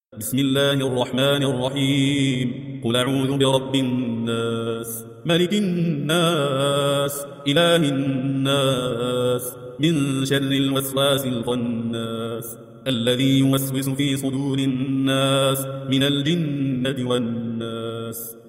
بسم الله الرحمن الرحيم. قل أعوذ برب الناس، ملك الناس، إله الناس، من شر الوسواس الخناس، الذي يوسوس في صدور الناس من الجنة والناس.